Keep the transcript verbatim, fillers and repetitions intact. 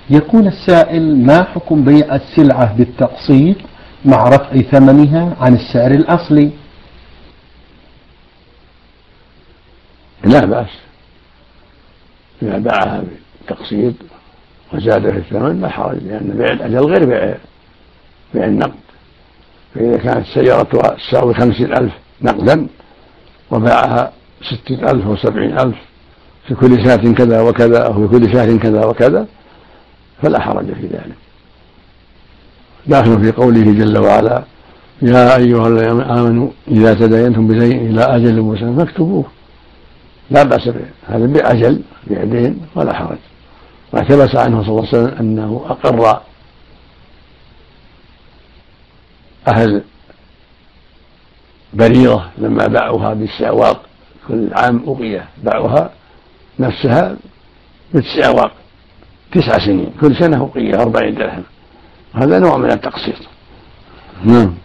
يقول السائل: ما حكم بيع السلعة بالتقسيط مع رفع ثمنها عن السعر الأصلي؟ لا بأس، إذا باعها بالتقسيط وزاد في الثمن لا حرج، لأن بيع الأجل غير بيع بيع النقد. فإذا كانت سيارتها تساوي خمسين ألف نقدا وباعها ستين ألف وسبعين ألف في كل سنة كذا وكذا أو في كل شهر كذا وكذا فلا حرج في ذلك، داخل في قوله جل وعلا: يا أيها الذين آمنوا إذا تداينتم بشيء إلى أجل مسمى فاكتبوه. لا بأس به، هذا بأجل بيدين ولا حرج. واعتبس عنه صلى الله عليه وسلم أنه أقر أهل بريرة لما باعوها بالسعواق، كل عام أقية باعوها نفسها بالسعواق تسع سنين، كل سنة أقية أربعين درهم، هذا نوع من التقسيط. نعم.